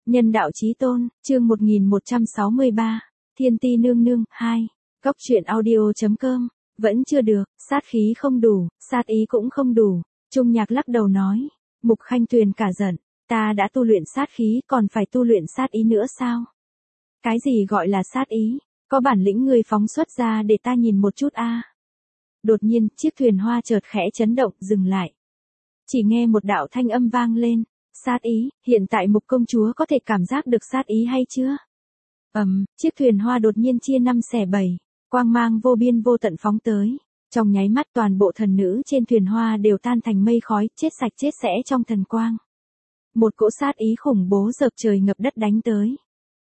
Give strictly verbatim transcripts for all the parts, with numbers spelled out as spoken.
Nhân đạo chí tôn, chương một nghìn một trăm sáu mươi ba, Thiên Ti nương nương, hai. Góc truyện audio.com, vẫn chưa được, sát khí không đủ, sát ý cũng không đủ. Trung Nhạc lắc đầu nói, Mục Khanh Tuyền cả giận, ta đã tu luyện sát khí, còn phải tu luyện sát ý nữa sao? Cái gì gọi là sát ý? Có bản lĩnh người phóng xuất ra để ta nhìn một chút a. Đột nhiên, chiếc thuyền hoa chợt khẽ chấn động, dừng lại. Chỉ nghe một đạo thanh âm vang lên, sát ý, hiện tại Mục công chúa có thể cảm giác được sát ý hay chưa? Ầm, um, chiếc thuyền hoa đột nhiên chia năm xẻ bảy, quang mang vô biên vô tận phóng tới. Trong nháy mắt toàn bộ thần nữ trên thuyền hoa đều tan thành mây khói, chết sạch chết sẽ trong thần quang. Một cỗ sát ý khủng bố dợp trời ngập đất đánh tới.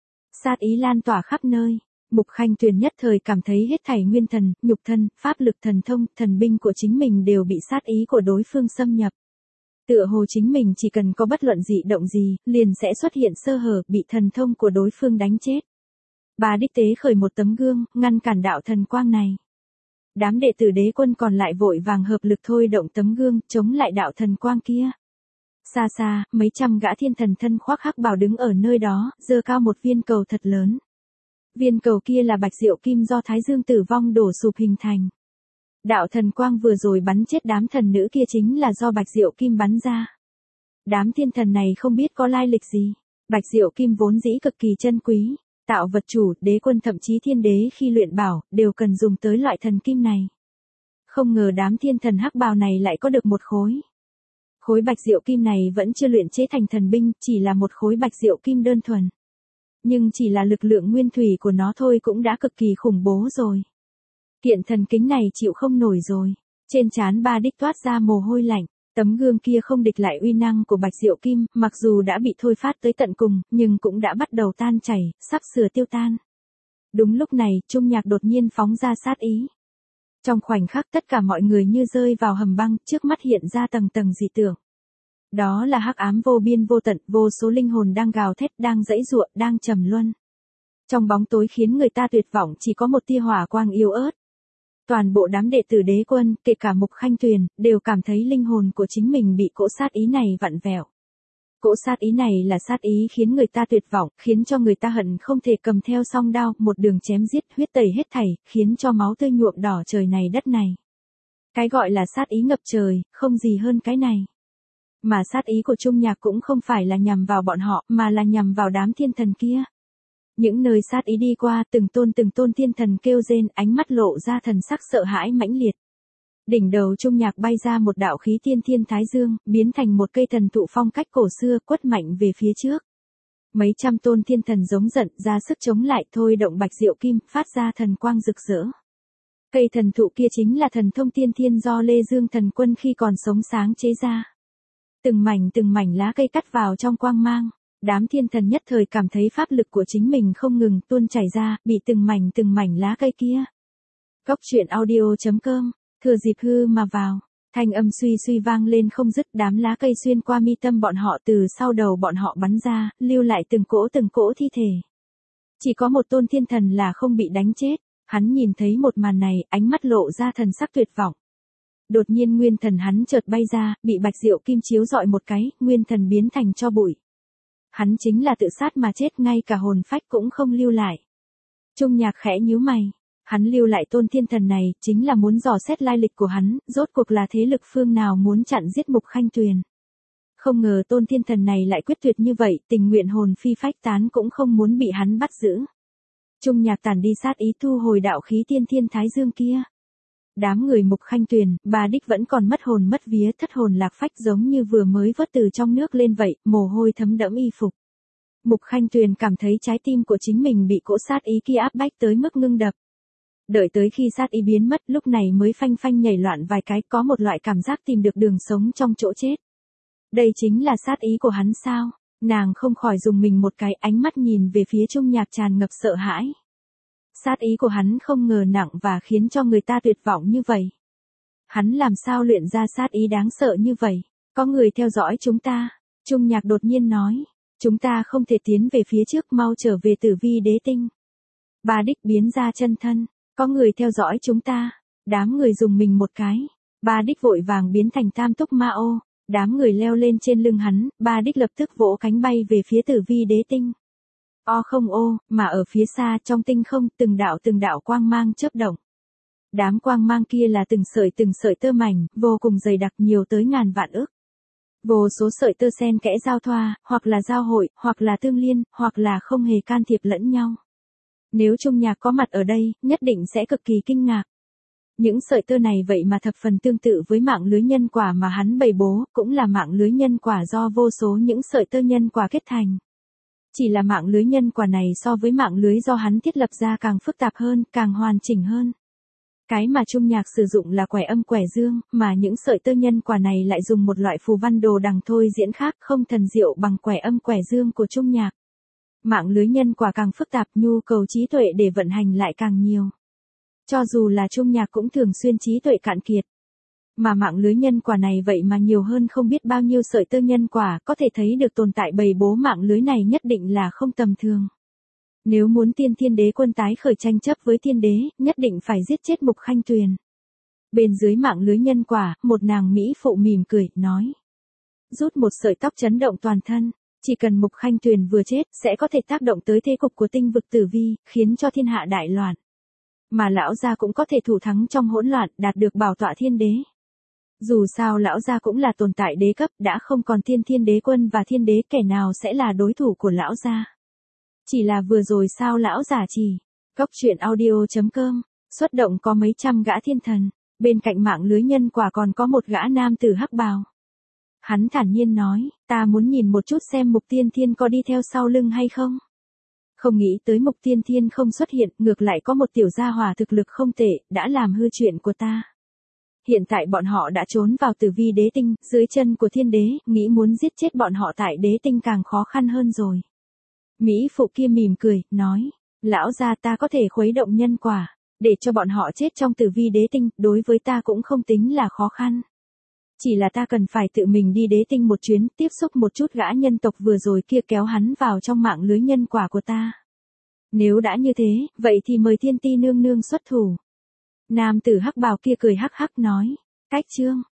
Sát ý lan tỏa khắp nơi. Mục Khanh Tuyền nhất thời cảm thấy hết thảy nguyên thần, nhục thân, pháp lực thần thông, thần binh của chính mình đều bị sát ý của đối phương xâm nhập. Tựa hồ chính mình chỉ cần có bất luận dị động gì, liền sẽ xuất hiện sơ hở, bị thần thông của đối phương đánh chết. Bà đích tế khởi một tấm gương, ngăn cản đạo thần quang này. Đám đệ tử đế quân còn lại vội vàng hợp lực thôi động tấm gương, chống lại đạo thần quang kia. Xa xa, mấy trăm gã thiên thần thân khoác hắc bào đứng ở nơi đó, giơ cao một viên cầu thật lớn. Viên cầu kia là bạch diệu kim do Thái Dương tử vong đổ sụp hình thành. Đạo thần quang vừa rồi bắn chết đám thần nữ kia chính là do bạch diệu kim bắn ra. Đám thiên thần này không biết có lai lịch gì. Bạch diệu kim vốn dĩ cực kỳ chân quý. Tạo vật chủ, đế quân thậm chí thiên đế khi luyện bảo, đều cần dùng tới loại thần kim này. Không ngờ đám thiên thần hắc bào này lại có được một khối. Khối bạch diệu kim này vẫn chưa luyện chế thành thần binh, chỉ là một khối bạch diệu kim đơn thuần. Nhưng chỉ là lực lượng nguyên thủy của nó thôi cũng đã cực kỳ khủng bố rồi. Kiện thần kính này chịu không nổi rồi. Trên trán ba đích toát ra mồ hôi lạnh. Tấm gương kia không địch lại uy năng của bạch diệu kim, mặc dù đã bị thôi phát tới tận cùng, nhưng cũng đã bắt đầu tan chảy, sắp sửa tiêu tan. Đúng lúc này, Trung Nhạc đột nhiên phóng ra sát ý. Trong khoảnh khắc tất cả mọi người như rơi vào hầm băng, trước mắt hiện ra tầng tầng dị tượng. Đó là hắc ám vô biên vô tận, vô số linh hồn đang gào thét, đang giãy giụa, đang trầm luân. Trong bóng tối khiến người ta tuyệt vọng chỉ có một tia hỏa quang yếu ớt. Toàn bộ đám đệ tử đế quân, kể cả Mục Khanh Tuyền, đều cảm thấy linh hồn của chính mình bị cỗ sát ý này vặn vẹo. Cỗ sát ý này là sát ý khiến người ta tuyệt vọng, khiến cho người ta hận không thể cầm theo song đao, một đường chém giết, huyết tẩy hết thảy, khiến cho máu tươi nhuộm đỏ trời này đất này. Cái gọi là sát ý ngập trời, không gì hơn cái này. Mà sát ý của Trung Nhạc cũng không phải là nhằm vào bọn họ, mà là nhằm vào đám thiên thần kia. Những nơi sát ý đi qua, từng tôn từng tôn thiên thần kêu rên, ánh mắt lộ ra thần sắc sợ hãi mãnh liệt. Đỉnh đầu Trung Nhạc bay ra một đạo khí tiên thiên thái dương, biến thành một cây thần thụ phong cách cổ xưa, quất mạnh về phía trước. Mấy trăm tôn thiên thần giống giận, ra sức chống lại, thôi động bạch diệu kim, phát ra thần quang rực rỡ. Cây thần thụ kia chính là thần thông tiên thiên do Lê Dương thần quân khi còn sống sáng chế ra. Từng mảnh từng mảnh lá cây cắt vào trong quang mang. Đám thiên thần nhất thời cảm thấy pháp lực của chính mình không ngừng tuôn chảy ra, bị từng mảnh từng mảnh lá cây kia. Góc truyện audio.com, thừa dịp hư mà vào, thanh âm suy suy vang lên không dứt, đám lá cây xuyên qua mi tâm bọn họ từ sau đầu bọn họ bắn ra, lưu lại từng cỗ từng cỗ thi thể. Chỉ có một tôn thiên thần là không bị đánh chết, hắn nhìn thấy một màn này, ánh mắt lộ ra thần sắc tuyệt vọng. Đột nhiên nguyên thần hắn chợt bay ra, bị bạch diệu kim chiếu rọi một cái, nguyên thần biến thành tro bụi. Hắn chính là tự sát mà chết, ngay cả hồn phách cũng không lưu lại. Trung Nhạc khẽ nhíu mày, hắn lưu lại tôn thiên thần này, chính là muốn dò xét lai lịch của hắn, rốt cuộc là thế lực phương nào muốn chặn giết Mục Khanh Tuyền. Không ngờ tôn thiên thần này lại quyết tuyệt như vậy, tình nguyện hồn phi phách tán cũng không muốn bị hắn bắt giữ. Trung Nhạc tản đi sát ý, thu hồi đạo khí tiên thiên thái dương kia. Đám người Mục Khanh Tuyền, bà đích vẫn còn mất hồn mất vía, thất hồn lạc phách giống như vừa mới vớt từ trong nước lên vậy, mồ hôi thấm đẫm y phục. Mục Khanh Tuyền cảm thấy trái tim của chính mình bị cỗ sát ý kia áp bách tới mức ngưng đập. Đợi tới khi sát ý biến mất, lúc này mới phanh phanh nhảy loạn vài cái, có một loại cảm giác tìm được đường sống trong chỗ chết. Đây chính là sát ý của hắn sao? Nàng không khỏi dùng mình một cái, ánh mắt nhìn về phía Trung Nhạc tràn ngập sợ hãi. Sát ý của hắn không ngờ nặng và khiến cho người ta tuyệt vọng như vậy. Hắn làm sao luyện ra sát ý đáng sợ như vậy? Có người theo dõi chúng ta. Trung Nhạc đột nhiên nói. Chúng ta không thể tiến về phía trước, mau trở về Tử Vi Đế Tinh. Ba đích biến ra chân thân. Có người theo dõi chúng ta. Đám người dùng mình một cái. Ba đích vội vàng biến thành Tam Túc Ma Ô. Đám người leo lên trên lưng hắn, ba đích lập tức vỗ cánh bay về phía tử vi đế tinh. O không ô, mà ở phía xa trong tinh không từng đạo từng đạo quang mang chớp động. Đám quang mang kia là từng sợi từng sợi tơ mảnh, vô cùng dày đặc nhiều tới ngàn vạn ức. Vô số sợi tơ xen kẽ giao thoa, hoặc là giao hội, hoặc là tương liên, hoặc là không hề can thiệp lẫn nhau. Nếu Trung Nhạc có mặt ở đây, nhất định sẽ cực kỳ kinh ngạc. Những sợi tơ này vậy mà thập phần tương tự với mạng lưới nhân quả mà hắn bày bố, cũng là mạng lưới nhân quả do vô số những sợi tơ nhân quả kết thành. Chỉ là mạng lưới nhân quả này so với mạng lưới do hắn thiết lập ra càng phức tạp hơn, càng hoàn chỉnh hơn. Cái mà Trung Nhạc sử dụng là quẻ âm quẻ dương, mà những sợi tơ nhân quả này lại dùng một loại phù văn đồ đằng thôi diễn khác không thần diệu bằng quẻ âm quẻ dương của Trung Nhạc. Mạng lưới nhân quả càng phức tạp, nhu cầu trí tuệ để vận hành lại càng nhiều. Cho dù là Trung Nhạc cũng thường xuyên trí tuệ cạn kiệt. Mà mạng lưới nhân quả này vậy mà nhiều hơn không biết bao nhiêu sợi tơ nhân quả, có thể thấy được tồn tại bầy bố mạng lưới này nhất định là không tầm thường. Nếu muốn tiên thiên đế quân tái khởi tranh chấp với thiên đế, nhất định phải giết chết Mục Khanh Tuyền. Bên dưới mạng lưới nhân quả, một nàng Mỹ phụ mỉm cười, nói. Rút một sợi tóc chấn động toàn thân, chỉ cần Mục Khanh Tuyền vừa chết, sẽ có thể tác động tới thế cục của tinh vực tử vi, khiến cho thiên hạ đại loạn. Mà lão gia cũng có thể thủ thắng trong hỗn loạn, đạt được bảo tọa thiên đế. Dù sao lão gia cũng là tồn tại đế cấp, đã không còn tiên thiên đế quân và thiên đế, kẻ nào sẽ là đối thủ của lão gia. Chỉ là vừa rồi sao lão giả chỉ. Góc truyện audio chấm com, xuất động có mấy trăm gã thiên thần, bên cạnh mạng lưới nhân quả còn có một gã nam tử hắc bào. Hắn thản nhiên nói, ta muốn nhìn một chút xem Mục Tiên Thiên có đi theo sau lưng hay không. Không nghĩ tới Mục Tiên Thiên không xuất hiện, ngược lại có một tiểu gia hỏa thực lực không tệ, đã làm hư chuyện của ta. Hiện tại bọn họ đã trốn vào tử vi đế tinh, dưới chân của thiên đế, nghĩ muốn giết chết bọn họ tại đế tinh càng khó khăn hơn rồi. Mỹ phụ kia mỉm cười, nói, lão gia ta có thể khuấy động nhân quả, để cho bọn họ chết trong tử vi đế tinh, đối với ta cũng không tính là khó khăn. Chỉ là ta cần phải tự mình đi đế tinh một chuyến, tiếp xúc một chút gã nhân tộc vừa rồi kia kéo hắn vào trong mạng lưới nhân quả của ta. Nếu đã như thế, vậy thì mời thiên ti nương nương xuất thủ. Nam tử hắc bào kia cười hắc hắc nói, cách chương.